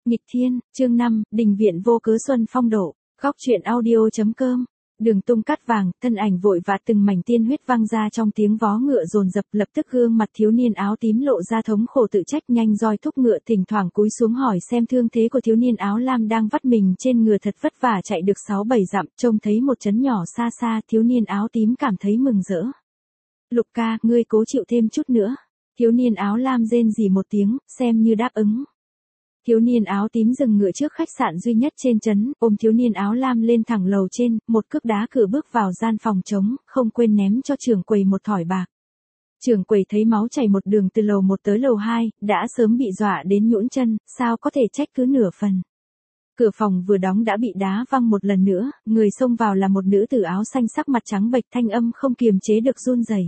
Nghịch thiên, chương 5, đình viện vô cớ xuân phong độ, góc truyện audio.com. Đường tung cát vàng, thân ảnh vội vã từng mảnh tiên huyết văng ra trong tiếng vó ngựa dồn dập, lập tức gương mặt thiếu niên áo tím lộ ra thống khổ tự trách, nhanh roi thúc ngựa thỉnh thoảng cúi xuống hỏi xem thương thế của thiếu niên áo lam đang vắt mình trên ngựa thật vất vả chạy được 6-7 dặm, trông thấy một trấn nhỏ xa xa, thiếu niên áo tím cảm thấy mừng rỡ. Lục ca, ngươi cố chịu thêm chút nữa. Thiếu niên áo lam rên rỉ một tiếng, xem như đáp ứng. Thiếu niên áo tím dừng ngựa trước khách sạn duy nhất trên trấn, ôm thiếu niên áo lam lên thẳng lầu trên, một cước đá cửa bước vào gian phòng trống, không quên ném cho trưởng quầy một thỏi bạc. Trưởng quầy thấy máu chảy một đường từ lầu 1 tới lầu 2, đã sớm bị dọa đến nhũn chân, sao có thể trách cứ nửa phần. Cửa phòng vừa đóng đã bị đá văng một lần nữa, người xông vào là một nữ tử áo xanh sắc mặt trắng bệch, thanh âm không kiềm chế được run rẩy.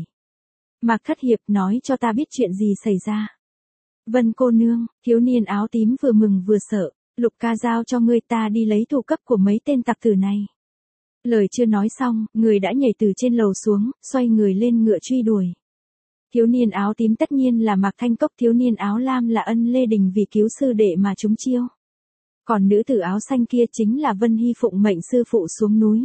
Mạc Thất Hiệp, nói cho ta biết chuyện gì xảy ra. Vân cô nương, thiếu niên áo tím vừa mừng vừa sợ, Lục ca giao cho ngươi, ta đi lấy thủ cấp của mấy tên tặc tử này. Lời chưa nói xong, người đã nhảy từ trên lầu xuống, xoay người lên ngựa truy đuổi. Thiếu niên áo tím tất nhiên là Mạc Thanh Cốc, thiếu niên áo lam là Ân Lê Đình vì cứu sư đệ mà trúng chiêu. Còn nữ tử áo xanh kia chính là Vân Hy phụng mệnh sư phụ xuống núi.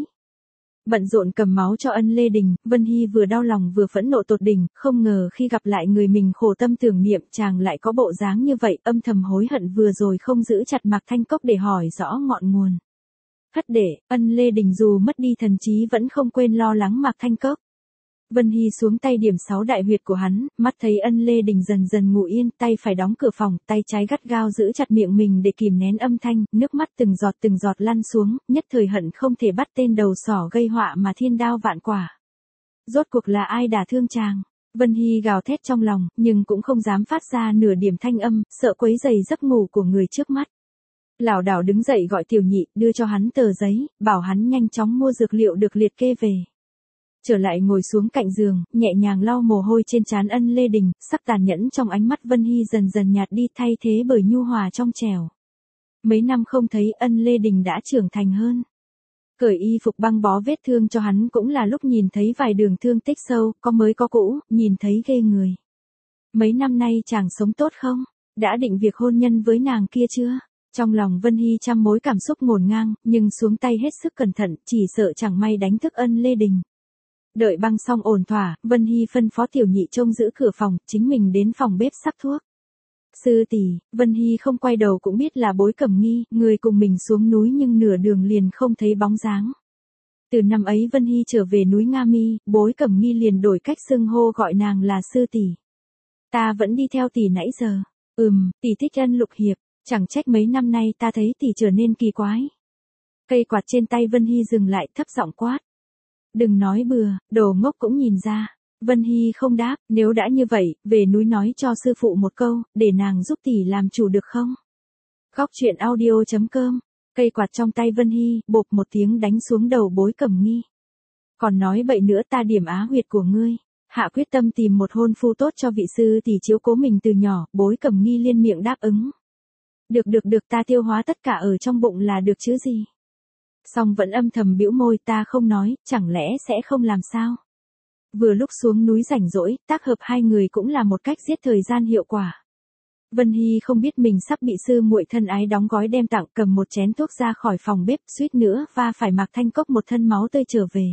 Bận rộn cầm máu cho Ân Lê Đình, Vân Hy vừa đau lòng vừa phẫn nộ tột đỉnh, không ngờ khi gặp lại người mình khổ tâm tưởng niệm chàng lại có bộ dáng như vậy, âm thầm hối hận vừa rồi không giữ chặt Mạc Thanh Cốc để hỏi rõ ngọn nguồn. Thất đệ, Ân Lê Đình dù mất đi thần trí vẫn không quên lo lắng Mạc Thanh Cốc. Vân Hy xuống tay điểm 6 đại huyệt của hắn, mắt thấy Ân Lê Đình dần dần ngủ yên, tay phải đóng cửa phòng, tay trái gắt gao giữ chặt miệng mình để kìm nén âm thanh, nước mắt từng giọt lăn xuống, nhất thời hận không thể bắt tên đầu sỏ gây họa mà thiên đao vạn quả. Rốt cuộc là ai đả thương chàng? Vân Hy gào thét trong lòng, nhưng cũng không dám phát ra nửa điểm thanh âm, sợ quấy rầy giấc ngủ của người trước mắt. Lảo đảo đứng dậy gọi Tiểu Nhị, đưa cho hắn tờ giấy, bảo hắn nhanh chóng mua dược liệu được liệt kê về. Trở lại ngồi xuống cạnh giường, nhẹ nhàng lau mồ hôi trên trán Ân Lê Đình, sắc tàn nhẫn trong ánh mắt Vân Hy dần dần nhạt đi, thay thế bởi nhu hòa trong trẻo. Mấy năm không thấy, Ân Lê Đình đã trưởng thành hơn. Cởi y phục băng bó vết thương cho hắn cũng là lúc nhìn thấy vài đường thương tích sâu, có mới có cũ, nhìn thấy ghê người. Mấy năm nay chàng sống tốt không? Đã định việc hôn nhân với nàng kia chưa? Trong lòng Vân Hy trăm mối cảm xúc ngổn ngang, nhưng xuống tay hết sức cẩn thận, chỉ sợ chẳng may đánh thức Ân Lê Đình. Đợi băng xong ổn thỏa, Vân Hy phân phó Tiểu Nhị trông giữ cửa phòng, chính mình đến phòng bếp sắc thuốc. Sư tỷ, Vân Hy không quay đầu cũng biết là Bối Cẩm Nghi, người cùng mình xuống núi nhưng nửa đường liền không thấy bóng dáng. Từ năm ấy Vân Hy trở về núi Nga Mi, Bối Cẩm Nghi liền đổi cách xưng hô gọi nàng là sư tỷ. Ta vẫn đi theo tỷ nãy giờ. Tỷ thích Ân Lục Hiệp, chẳng trách mấy năm nay ta thấy tỷ trở nên kỳ quái. Cây quạt trên tay Vân Hy dừng lại, thấp giọng quát. Đừng nói bừa, đồ ngốc cũng nhìn ra. Vân Hy không đáp, nếu đã như vậy, về núi nói cho sư phụ một câu, để nàng giúp tỷ làm chủ được không? Góc truyện audio.com. Cây quạt trong tay Vân Hy, bộp một tiếng đánh xuống đầu Bối Cẩm Nghi. Còn nói bậy nữa, ta điểm á huyệt của ngươi. Hạ quyết tâm tìm một hôn phu tốt cho vị sư tỷ chiếu cố mình từ nhỏ, Bối Cẩm Nghi liên miệng đáp ứng. Được, ta tiêu hóa tất cả ở trong bụng là được chứ gì. Song vẫn âm thầm bĩu môi, ta không nói, chẳng lẽ sẽ không làm sao? Vừa lúc xuống núi rảnh rỗi, tác hợp hai người cũng là một cách giết thời gian hiệu quả. Vân Hy không biết mình sắp bị sư muội thân ái đóng gói đem tặng, cầm một chén thuốc ra khỏi phòng bếp, suýt nữa và phải Mạc Thanh Cốc một thân máu tươi trở về.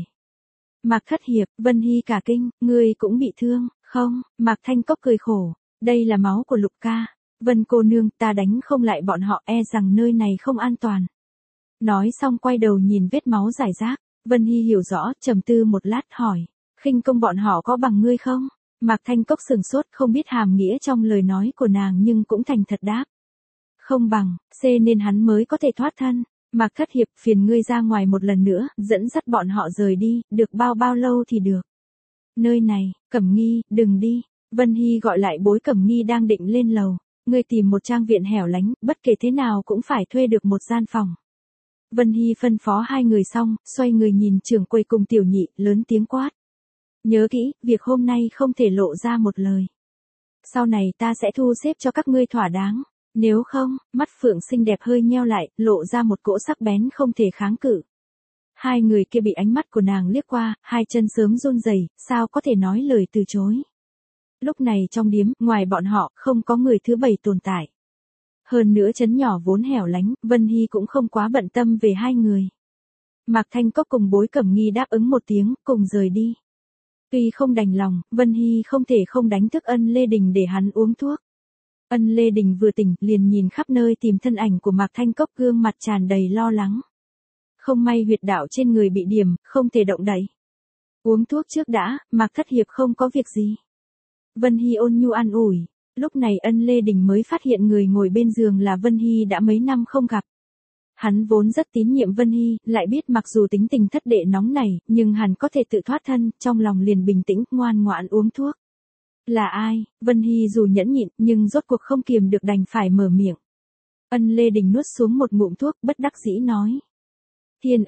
Mạc Thất Hiệp, Vân Hy cả kinh, ngươi cũng bị thương, không? Mạc Thanh Cốc cười khổ, đây là máu của Lục ca. Vân cô nương, ta đánh không lại bọn họ, e rằng nơi này không an toàn. Nói xong quay đầu nhìn vết máu rải rác, Vân Hy hiểu rõ, trầm tư một lát hỏi, khinh công bọn họ có bằng ngươi không? Mạc Thanh Cốc sừng sốt, không biết hàm nghĩa trong lời nói của nàng nhưng cũng thành thật đáp. Không bằng, nên hắn mới có thể thoát thân. Mạc Thất Hiệp, phiền ngươi ra ngoài một lần nữa, dẫn dắt bọn họ rời đi, được bao lâu thì được. Nơi này, Cẩm Nghi, đừng đi. Vân Hy gọi lại Bối Cẩm Nghi đang định lên lầu, ngươi tìm một trang viện hẻo lánh, bất kể thế nào cũng phải thuê được một gian phòng. Vân Hy phân phó hai người xong, xoay người nhìn trưởng quầy cùng Tiểu Nhị, lớn tiếng quát. Nhớ kỹ, việc hôm nay không thể lộ ra một lời. Sau này ta sẽ thu xếp cho các ngươi thỏa đáng. Nếu không, mắt Phượng xinh đẹp hơi nheo lại, lộ ra một cỗ sắc bén không thể kháng cự. Hai người kia bị ánh mắt của nàng liếc qua, hai chân sớm run rẩy, sao có thể nói lời từ chối. Lúc này trong điếm, ngoài bọn họ, không có người thứ bảy tồn tại. Hơn nữa trấn nhỏ vốn hẻo lánh, Vân Hy cũng không quá bận tâm về hai người. Mạc Thanh Cốc cùng Bối Cẩm Nghi đáp ứng một tiếng, cùng rời đi. Tuy không đành lòng, Vân Hy không thể không đánh thức Ân Lê Đình để hắn uống thuốc. Ân Lê Đình vừa tỉnh, liền nhìn khắp nơi tìm thân ảnh của Mạc Thanh Cốc, gương mặt tràn đầy lo lắng. Không may huyệt đạo trên người bị điểm, không thể động đậy. Uống thuốc trước đã, Mạc Thất Hiệp không có việc gì. Vân Hy ôn nhu an ủi. Lúc này Ân Lê Đình mới phát hiện người ngồi bên giường là Vân Hy đã mấy năm không gặp. Hắn vốn rất tín nhiệm Vân Hy, lại biết mặc dù tính tình thất đệ nóng nảy, nhưng hắn có thể tự thoát thân, trong lòng liền bình tĩnh, ngoan ngoãn uống thuốc. Là ai? Vân Hy dù nhẫn nhịn, nhưng rốt cuộc không kiềm được đành phải mở miệng. Ân Lê Đình nuốt xuống một ngụm thuốc, bất đắc dĩ nói. Thiên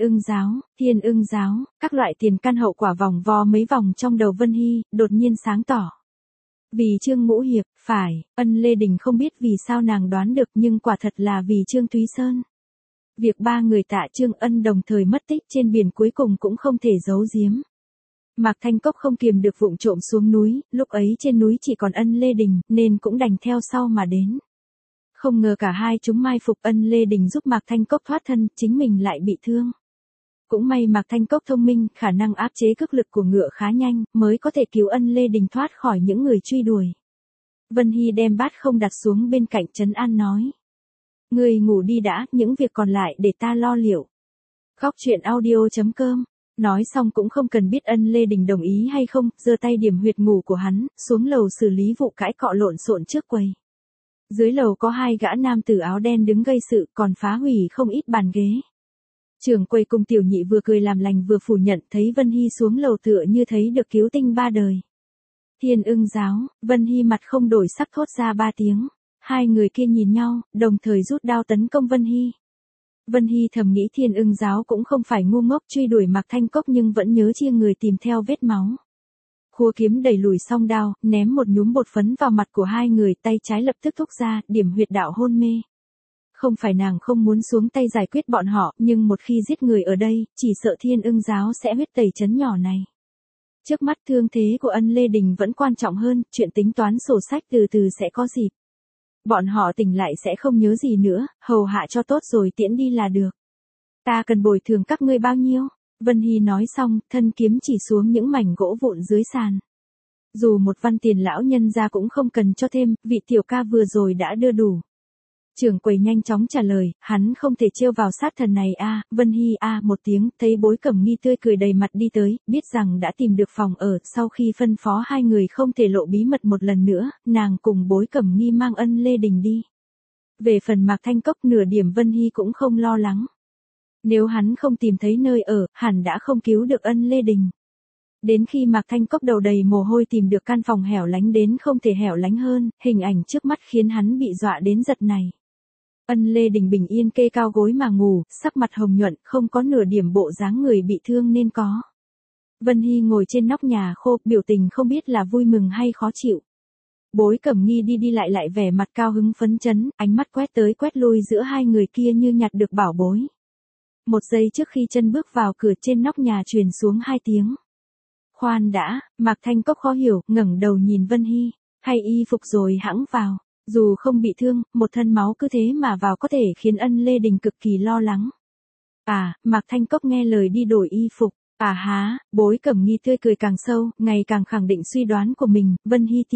Ưng giáo, các loại tiền căn hậu quả vòng vo mấy vòng trong đầu Vân Hy, đột nhiên sáng tỏ. Vì Trương Ngũ Hiệp, phải, Ân Lê Đình không biết vì sao nàng đoán được, nhưng quả thật là vì Trương Thúy Sơn. Việc ba người Tạ Trương Ân đồng thời mất tích trên biển cuối cùng cũng không thể giấu giếm. Mạc Thanh Cốc không kiềm được vụng trộm xuống núi, lúc ấy trên núi chỉ còn Ân Lê Đình, nên cũng đành theo sau mà đến. Không ngờ cả hai chúng mai phục, Ân Lê Đình giúp Mạc Thanh Cốc thoát thân, chính mình lại bị thương. Cũng may Mạc Thanh Cốc thông minh, khả năng áp chế cực lực của ngựa khá nhanh, mới có thể cứu Ân Lê Đình thoát khỏi những người truy đuổi. Vân Hy đem bát không đặt xuống bên cạnh trấn an nói. Người ngủ đi đã, những việc còn lại để ta lo liệu. Góc truyện audio.com. Nói xong cũng không cần biết Ân Lê Đình đồng ý hay không, giơ tay điểm huyệt ngủ của hắn, xuống lầu xử lý vụ cãi cọ lộn xộn trước quầy. Dưới lầu có hai gã nam tử áo đen đứng gây sự, còn phá hủy không ít bàn ghế. Trưởng quầy cùng tiểu nhị vừa cười làm lành vừa phủ nhận, thấy Vân Hy xuống lầu tựa như thấy được cứu tinh ba đời. Thiên Ưng giáo, Vân Hy mặt không đổi sắc thốt ra ba tiếng. Hai người kia nhìn nhau, đồng thời rút đao tấn công Vân Hy. Vân Hy thầm nghĩ Thiên Ưng giáo cũng không phải ngu ngốc truy đuổi Mạc Thanh Cốc, nhưng vẫn nhớ chia người tìm theo vết máu. Khua kiếm đẩy lùi song đao, ném một nhúm bột phấn vào mặt của hai người, tay trái lập tức thúc ra, điểm huyệt đạo hôn mê. Không phải nàng không muốn xuống tay giải quyết bọn họ, nhưng một khi giết người ở đây, chỉ sợ Thiên Ưng giáo sẽ huyết tẩy trấn nhỏ này. Trước mắt thương thế của Ân Lê Đình vẫn quan trọng hơn, chuyện tính toán sổ sách từ từ sẽ có dịp. Bọn họ tỉnh lại sẽ không nhớ gì nữa, hầu hạ cho tốt rồi tiễn đi là được. Ta cần bồi thường các ngươi bao nhiêu? Vân Hy nói xong, thân kiếm chỉ xuống những mảnh gỗ vụn dưới sàn. Dù một văn tiền lão nhân ra cũng không cần cho thêm, vị tiểu ca vừa rồi đã đưa đủ. Trưởng quầy nhanh chóng trả lời, hắn không thể trêu vào sát thần này a. Vân Hy a một tiếng, thấy Bối Cẩm Nghi tươi cười đầy mặt đi tới, biết rằng đã tìm được phòng ở, sau khi phân phó hai người không thể lộ bí mật một lần nữa, nàng cùng Bối Cẩm Nghi mang Ân Lê Đình đi. Về phần Mạc Thanh Cốc nửa điểm Vân Hy cũng không lo lắng. Nếu hắn không tìm thấy nơi ở, hẳn đã không cứu được Ân Lê Đình. Đến khi Mạc Thanh Cốc đầu đầy mồ hôi tìm được căn phòng hẻo lánh đến không thể hẻo lánh hơn, hình ảnh trước mắt khiến hắn bị dọa đến giật này. Ân Lê Đình bình yên kê cao gối mà ngủ, sắc mặt hồng nhuận, không có nửa điểm bộ dáng người bị thương nên có. Vân Hy ngồi trên nóc nhà khô, biểu tình không biết là vui mừng hay khó chịu. Bối Cẩm Nghi đi đi lại vẻ mặt cao hứng phấn chấn, ánh mắt quét tới quét lui giữa hai người kia như nhặt được bảo bối. Một giây trước khi chân bước vào cửa, trên nóc nhà truyền xuống hai tiếng. Khoan đã, Mạc Thanh Cốc khó hiểu, ngẩng đầu nhìn Vân Hy, hay y phục rồi hãng vào. Dù không bị thương, một thân máu cứ thế mà vào có thể khiến Ân Lê Đình cực kỳ lo lắng. Mạc Thanh Cốc nghe lời đi đổi y phục. Bối Cẩm Nghi tươi cười càng sâu, ngày càng khẳng định suy đoán của mình, Vân Hy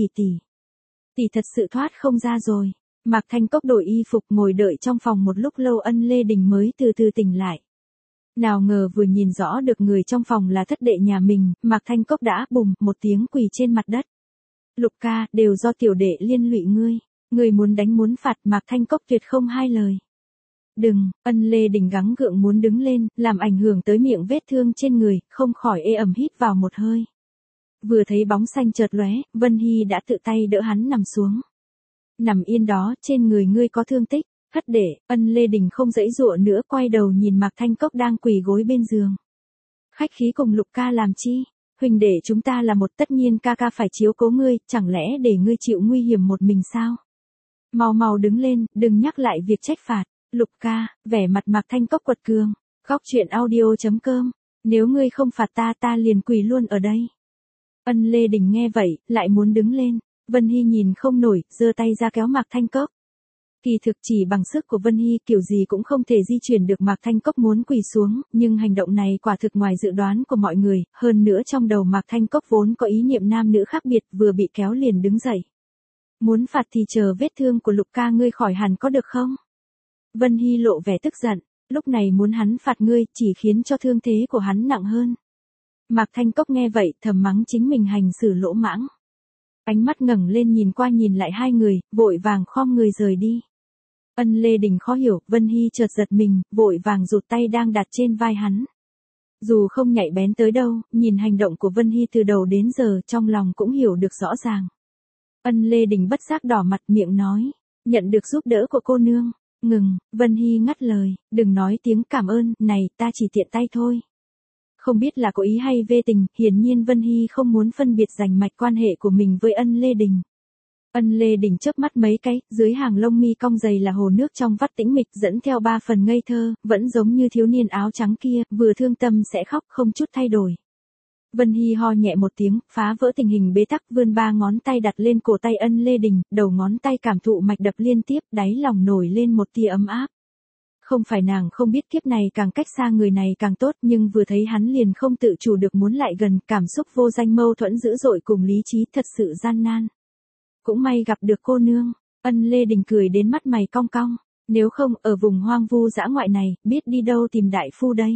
tỷ thật sự thoát không ra rồi. Mạc Thanh Cốc đổi y phục ngồi đợi trong phòng một lúc lâu, Ân Lê Đình mới từ từ tỉnh lại. Nào ngờ vừa nhìn rõ được người trong phòng là thất đệ nhà mình, Mạc Thanh Cốc đã bùm một tiếng quỳ trên mặt đất. Lục ca, đều do tiểu đệ liên lụy ngươi. Người muốn đánh muốn phạt, Mạc Thanh Cốc tuyệt không hai lời. Đừng, Ân Lê Đình gắng gượng muốn đứng lên, làm ảnh hưởng tới miệng vết thương trên người, không khỏi ê ẩm hít vào một hơi. Vừa thấy bóng xanh chợt lóe, Vân Hy đã tự tay đỡ hắn nằm xuống. Nằm yên đó, trên người ngươi có thương tích. Thất đệ, Ân Lê Đình không giãy giụa nữa, quay đầu nhìn Mạc Thanh Cốc đang quỳ gối bên giường. Khách khí cùng Lục ca làm chi? Huynh đệ chúng ta là một, tất nhiên ca ca phải chiếu cố ngươi, chẳng lẽ để ngươi chịu nguy hiểm một mình sao? Mau đứng lên, đừng nhắc lại việc trách phạt. Lục ca, vẻ mặt Mạc Thanh Cốc quật cường. Góc truyện audio.com. Nếu ngươi không phạt ta liền quỳ luôn ở đây. Ân Lê Đình nghe vậy, lại muốn đứng lên. Vân Hy nhìn không nổi, giơ tay ra kéo Mạc Thanh Cốc. Kỳ thực chỉ bằng sức của Vân Hy kiểu gì cũng không thể di chuyển được Mạc Thanh Cốc muốn quỳ xuống, nhưng hành động này quả thực ngoài dự đoán của mọi người, hơn nữa trong đầu Mạc Thanh Cốc vốn có ý niệm nam nữ khác biệt vừa bị kéo liền đứng dậy. Muốn phạt thì chờ vết thương của Lục ca ngươi khỏi hẳn có được không? Vân Hy lộ vẻ tức giận, lúc này muốn hắn phạt ngươi chỉ khiến cho thương thế của hắn nặng hơn. Mạc Thanh Cốc nghe vậy thầm mắng chính mình hành xử lỗ mãng. Ánh mắt ngẩng lên nhìn qua nhìn lại hai người, vội vàng khom người rời đi. Ân Lê Đình khó hiểu, Vân Hy chợt giật mình, vội vàng rụt tay đang đặt trên vai hắn. Dù không nhạy bén tới đâu, nhìn hành động của Vân Hy từ đầu đến giờ trong lòng cũng hiểu được rõ ràng. Ân Lê Đình bất giác đỏ mặt miệng nói, nhận được giúp đỡ của cô nương. Ngừng, Vân Hy ngắt lời, đừng nói tiếng cảm ơn, này ta chỉ tiện tay thôi. Không biết là có ý hay vê tình, hiển nhiên Vân Hy không muốn phân biệt rành mạch quan hệ của mình với Ân Lê Đình. Ân Lê Đình chớp mắt mấy cái, dưới hàng lông mi cong dày là hồ nước trong vắt tĩnh mịch dẫn theo ba phần ngây thơ, vẫn giống như thiếu niên áo trắng kia, vừa thương tâm sẽ khóc không chút thay đổi. Vân Hy ho nhẹ một tiếng, phá vỡ tình hình bế tắc vươn ba ngón tay đặt lên cổ tay Ân Lê Đình, đầu ngón tay cảm thụ mạch đập liên tiếp, đáy lòng nổi lên một tia ấm áp. Không phải nàng không biết kiếp này càng cách xa người này càng tốt, nhưng vừa thấy hắn liền không tự chủ được muốn lại gần, cảm xúc vô danh mâu thuẫn dữ dội cùng lý trí thật sự gian nan. Cũng may gặp được cô nương, Ân Lê Đình cười đến mắt mày cong cong, nếu không ở vùng hoang vu dã ngoại này, biết đi đâu tìm đại phu đây.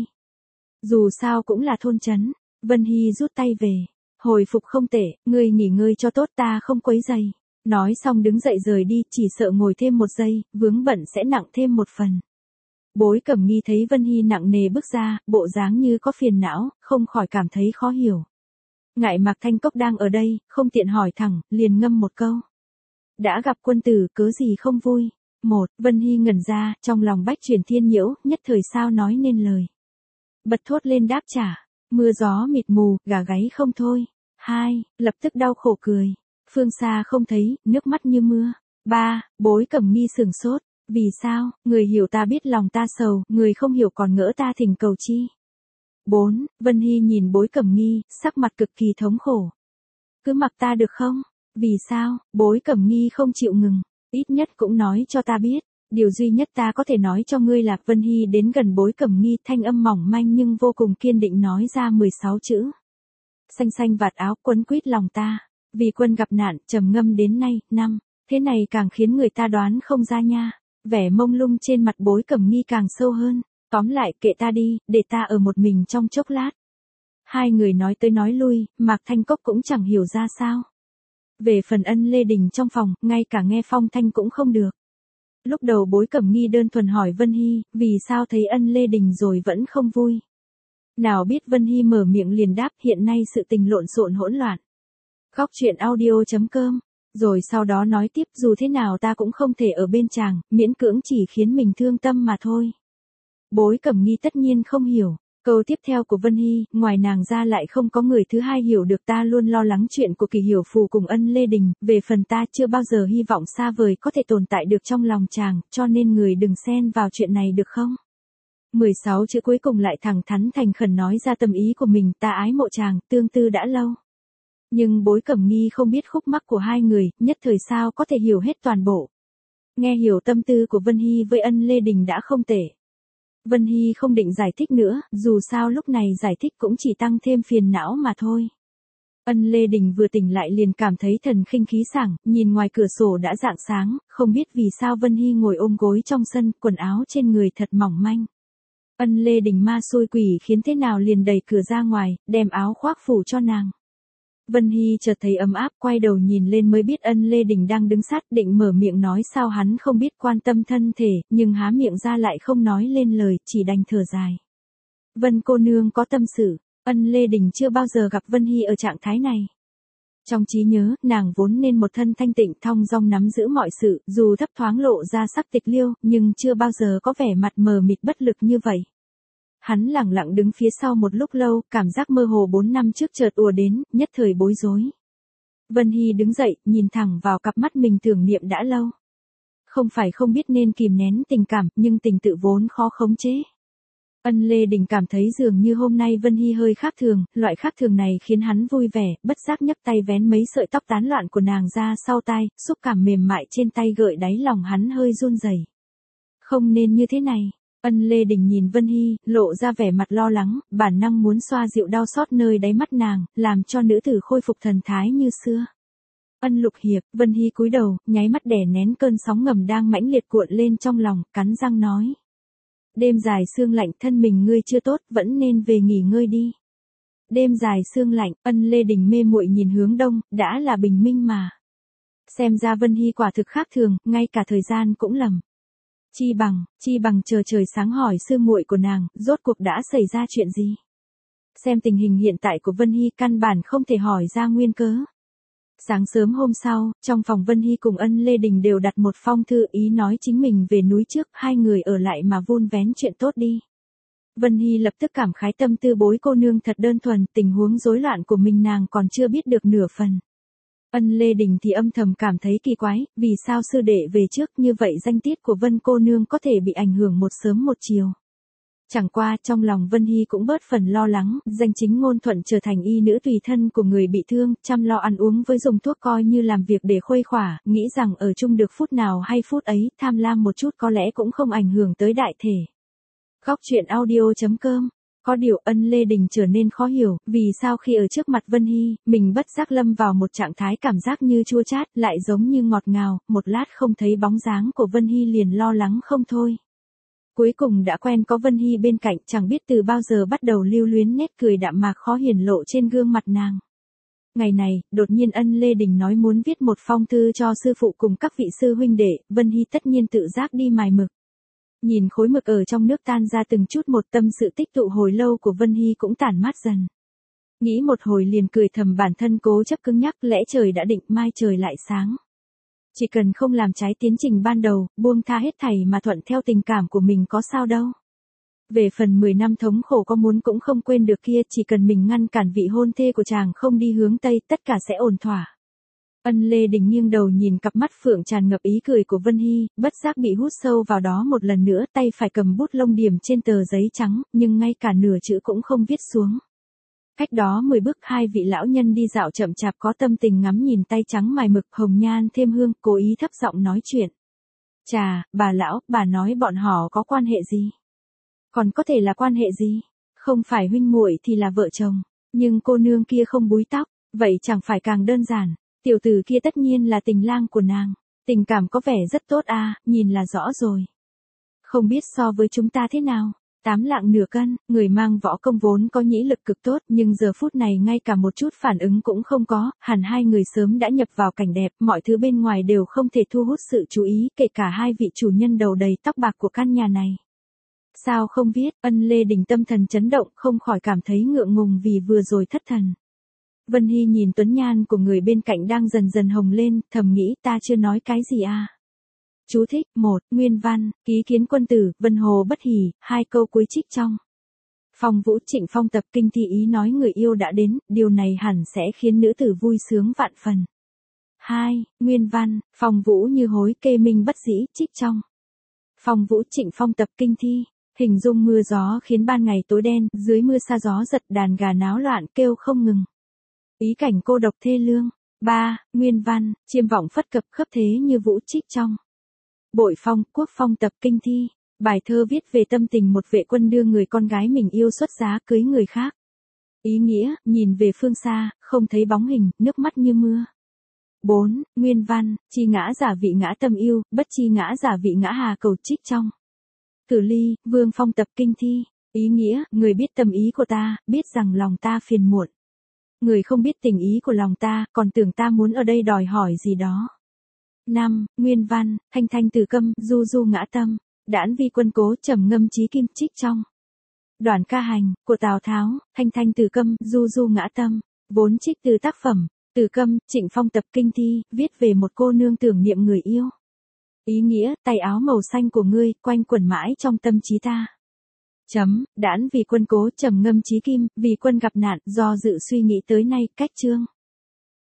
Dù sao cũng là thôn trấn. Vân Hy rút tay về, hồi phục không tệ, ngươi nghỉ ngơi cho tốt ta không quấy giày. Nói xong đứng dậy rời đi, chỉ sợ ngồi thêm một giây, vướng bận sẽ nặng thêm một phần. Bối Cẩm Nghi thấy Vân Hy nặng nề bước ra, bộ dáng như có phiền não, không khỏi cảm thấy khó hiểu. Ngại Mạc Thanh Cốc đang ở đây, không tiện hỏi thẳng, liền ngâm một câu. Đã gặp quân tử, cớ gì không vui. Vân Hy ngẩn ra, trong lòng bách chuyển thiên nhiễu, nhất thời sao nói nên lời. Bật thốt lên đáp trả. Mưa gió mịt mù, gà gáy không thôi. 2. Lập tức đau khổ cười. Phương xa không thấy, nước mắt như mưa. 3. Bối Cẩm Nghi sửng sốt. Vì sao, người hiểu ta biết lòng ta sầu, người không hiểu còn ngỡ ta thỉnh cầu chi. 4. Vân Hy nhìn Bối Cẩm Nghi, sắc mặt cực kỳ thống khổ. Cứ mặc ta được không? Vì sao, Bối Cẩm Nghi không chịu ngừng. Ít nhất cũng nói cho ta biết. Điều duy nhất ta có thể nói cho ngươi là Vân Hy đến gần Bối Cẩm Nghi, thanh âm mỏng manh nhưng vô cùng kiên định nói ra 16 chữ. Xanh xanh vạt áo quấn quýt lòng ta, vì quân gặp nạn, trầm ngâm đến nay, năm, thế này càng khiến người ta đoán không ra nha. Vẻ mông lung trên mặt Bối Cẩm Nghi càng sâu hơn, tóm lại kệ ta đi, để ta ở một mình trong chốc lát. Hai người nói tới nói lui, Mạc Thanh Cốc cũng chẳng hiểu ra sao. Về phần Ân Lê Đình trong phòng, ngay cả nghe phong thanh cũng không được. Lúc đầu Bối Cẩm Nghi đơn thuần hỏi Vân Hy, vì sao thấy Ân Lê Đình rồi vẫn không vui. Nào biết Vân Hy mở miệng liền đáp hiện nay sự tình lộn xộn hỗn loạn. Góc truyện audio.com, rồi sau đó nói tiếp dù thế nào ta cũng không thể ở bên chàng, miễn cưỡng chỉ khiến mình thương tâm mà thôi. Bối Cẩm Nghi tất nhiên không hiểu. Câu tiếp theo của Vân Hy, ngoài nàng ra lại không có người thứ hai hiểu được ta luôn lo lắng chuyện của Kỳ Hiểu Phù cùng Ân Lê Đình, về phần ta chưa bao giờ hy vọng xa vời có thể tồn tại được trong lòng chàng, cho nên người đừng xen vào chuyện này được không? 16 chữ cuối cùng lại thẳng thắn thành khẩn nói ra tâm ý của mình, ta ái mộ chàng, tương tư đã lâu. Nhưng Bối Cẩm Nghi không biết khúc mắc của hai người, nhất thời sao có thể hiểu hết toàn bộ. Nghe hiểu tâm tư của Vân Hy với Ân Lê Đình đã không tệ. Vân Hy không định giải thích nữa, dù sao lúc này giải thích cũng chỉ tăng thêm phiền não mà thôi. Ân Lê Đình vừa tỉnh lại liền cảm thấy thần khinh khí sảng, nhìn ngoài cửa sổ đã rạng sáng, không biết vì sao Vân Hy ngồi ôm gối trong sân, quần áo trên người thật mỏng manh. Ân Lê Đình ma xui quỷ khiến thế nào liền đẩy cửa ra ngoài, đem áo khoác phủ cho nàng. Vân Hy chợt thấy ấm áp, quay đầu nhìn lên mới biết Ân Lê Đình đang đứng sát, định mở miệng nói sao hắn không biết quan tâm thân thể, nhưng há miệng ra lại không nói lên lời, chỉ đành thở dài. Vân cô nương có tâm sự, Ân Lê Đình chưa bao giờ gặp Vân Hy ở trạng thái này. Trong trí nhớ, nàng vốn nên một thân thanh tịnh thong dong nắm giữ mọi sự, dù thấp thoáng lộ ra sắc tịch liêu, nhưng chưa bao giờ có vẻ mặt mờ mịt bất lực như vậy. Hắn lẳng lặng đứng phía sau một lúc lâu, cảm giác mơ hồ 4 năm trước chợt ùa đến, nhất thời bối rối. Vân Hy đứng dậy, nhìn thẳng vào cặp mắt mình tưởng niệm đã lâu. Không phải không biết nên kìm nén tình cảm, nhưng tình tự vốn khó khống chế. Ân Lê Đình cảm thấy dường như hôm nay Vân Hy hơi khác thường, loại khác thường này khiến hắn vui vẻ, bất giác nhấc tay vén mấy sợi tóc tán loạn của nàng ra sau tai, xúc cảm mềm mại trên tay gợi đáy lòng hắn hơi run rẩy. Không nên như thế này. Ân Lê Đình nhìn Vân Hy, lộ ra vẻ mặt lo lắng, bản năng muốn xoa dịu đau xót nơi đáy mắt nàng, làm cho nữ tử khôi phục thần thái như xưa. Ân Lục Hiệp, Vân Hy cúi đầu, nháy mắt đè nén cơn sóng ngầm đang mãnh liệt cuộn lên trong lòng, cắn răng nói. Đêm dài sương lạnh, thân mình ngươi chưa tốt, vẫn nên về nghỉ ngơi đi. Đêm dài sương lạnh, Ân Lê Đình mê muội nhìn hướng đông, đã là bình minh mà. Xem ra Vân Hy quả thực khác thường, ngay cả thời gian cũng lầm. Chi bằng chờ trời sáng hỏi sư muội của nàng, rốt cuộc đã xảy ra chuyện gì? Xem tình hình hiện tại của Vân Hy căn bản không thể hỏi ra nguyên cớ. Sáng sớm hôm sau, trong phòng Vân Hy cùng Ân Lê Đình đều đặt một phong thư ý nói chính mình về núi trước, hai người ở lại mà vun vén chuyện tốt đi. Vân Hy lập tức cảm khái tâm tư bối cô nương thật đơn thuần, tình huống rối loạn của mình nàng còn chưa biết được nửa phần. Ân Lê Đình thì âm thầm cảm thấy kỳ quái, vì sao sư đệ về trước như vậy danh tiết của Vân cô nương có thể bị ảnh hưởng một sớm một chiều. Chẳng qua trong lòng Vân Hy cũng bớt phần lo lắng, danh chính ngôn thuận trở thành y nữ tùy thân của người bị thương, chăm lo ăn uống với dùng thuốc coi như làm việc để khuây khỏa, nghĩ rằng ở chung được phút nào hay phút ấy, tham lam một chút có lẽ cũng không ảnh hưởng tới đại thể. Góc truyện audio.com. Có điều Ân Lê Đình trở nên khó hiểu, vì sao khi ở trước mặt Vân Hy, mình bất giác lâm vào một trạng thái cảm giác như chua chát, lại giống như ngọt ngào, một lát không thấy bóng dáng của Vân Hy liền lo lắng không thôi. Cuối cùng đã quen có Vân Hy bên cạnh, chẳng biết từ bao giờ bắt đầu lưu luyến nét cười đạm mạc khó hiển lộ trên gương mặt nàng. Ngày này, đột nhiên Ân Lê Đình nói muốn viết một phong thư cho sư phụ cùng các vị sư huynh đệ, Vân Hy tất nhiên tự giác đi mài mực. Nhìn khối mực ở trong nước tan ra từng chút một, tâm sự tích tụ hồi lâu của Vân Hy cũng tản mát dần. Nghĩ một hồi liền cười thầm bản thân cố chấp cứng nhắc, lẽ trời đã định mai trời lại sáng. Chỉ cần không làm trái tiến trình ban đầu, buông tha hết thảy mà thuận theo tình cảm của mình có sao đâu. Về phần 10 năm thống khổ có muốn cũng không quên được kia, chỉ cần mình ngăn cản vị hôn thê của chàng không đi hướng Tây, tất cả sẽ ổn thỏa. Ân Lê Đình nghiêng đầu nhìn cặp mắt phượng tràn ngập ý cười của Vân Hy, bất giác bị hút sâu vào đó một lần nữa, tay phải cầm bút lông điểm trên tờ giấy trắng, nhưng ngay cả nửa chữ cũng không viết xuống. Cách đó 10 bước hai vị lão nhân đi dạo chậm chạp có tâm tình ngắm nhìn tay trắng mài mực hồng nhan thêm hương, cố ý thấp giọng nói chuyện. Chà, bà lão, bà nói bọn họ có quan hệ gì? Còn có thể là quan hệ gì? Không phải huynh muội thì là vợ chồng, nhưng cô nương kia không búi tóc, vậy chẳng phải càng đơn giản. Tiểu tử kia tất nhiên là tình lang của nàng, tình cảm có vẻ rất tốt à, nhìn là rõ rồi. Không biết so với chúng ta thế nào, 8 lạng nửa cân, người mang võ công vốn có nhĩ lực cực tốt nhưng giờ phút này ngay cả một chút phản ứng cũng không có, hẳn hai người sớm đã nhập vào cảnh đẹp, mọi thứ bên ngoài đều không thể thu hút sự chú ý, kể cả hai vị chủ nhân đầu đầy tóc bạc của căn nhà này. Sao không biết, Ân Lê Đình tâm thần chấn động, không khỏi cảm thấy ngượng ngùng vì vừa rồi thất thần. Vân Hy nhìn tuấn nhan của người bên cạnh đang dần dần hồng lên, thầm nghĩ ta chưa nói cái gì à. Chú thích, 1, nguyên văn, ký kiến quân tử, Vân Hồ bất hỉ, 2 câu cuối trích trong. Phong Vũ Trịnh Phong tập kinh thi ý nói người yêu đã đến, điều này hẳn sẽ khiến nữ tử vui sướng vạn phần. 2, nguyên văn, Phong Vũ như hối kê minh bất dĩ, trích trong. Phong Vũ Trịnh Phong tập kinh thi, hình dung mưa gió khiến ban ngày tối đen, dưới mưa sa gió giật đàn gà náo loạn kêu không ngừng. Ý cảnh cô độc thê lương. 3, nguyên văn, chiêm vọng phất cập khấp thế như vũ, trích trong. Bội Phong, Quốc Phong tập kinh thi, bài thơ viết về tâm tình một vệ quân đưa người con gái mình yêu xuất giá cưới người khác. Ý nghĩa, nhìn về phương xa, không thấy bóng hình, nước mắt như mưa. 4, nguyên văn, chi ngã giả vị ngã tâm yêu, bất chi ngã giả vị ngã hà cầu, trích trong. Cử Ly, Vương Phong tập kinh thi, ý nghĩa, người biết tâm ý của ta, biết rằng lòng ta phiền muộn. Người không biết tình ý của lòng ta, còn tưởng ta muốn ở đây đòi hỏi gì đó. 5, nguyên văn, thanh thanh từ câm, du du ngã tâm, đãn vi quân cố trầm ngâm chí kim, trích trong. Đoạn ca hành, của Tào Tháo, thanh thanh từ câm, du du ngã tâm, vốn trích từ tác phẩm, Từ Câm, Trịnh Phong tập kinh thi, viết về một cô nương tưởng niệm người yêu. Ý nghĩa, tay áo màu xanh của ngươi, quanh quẩn mãi trong tâm trí ta. Đãn vì quân cố trầm ngâm chí kim, vì quân gặp nạn, do dự suy nghĩ tới nay, cách chương.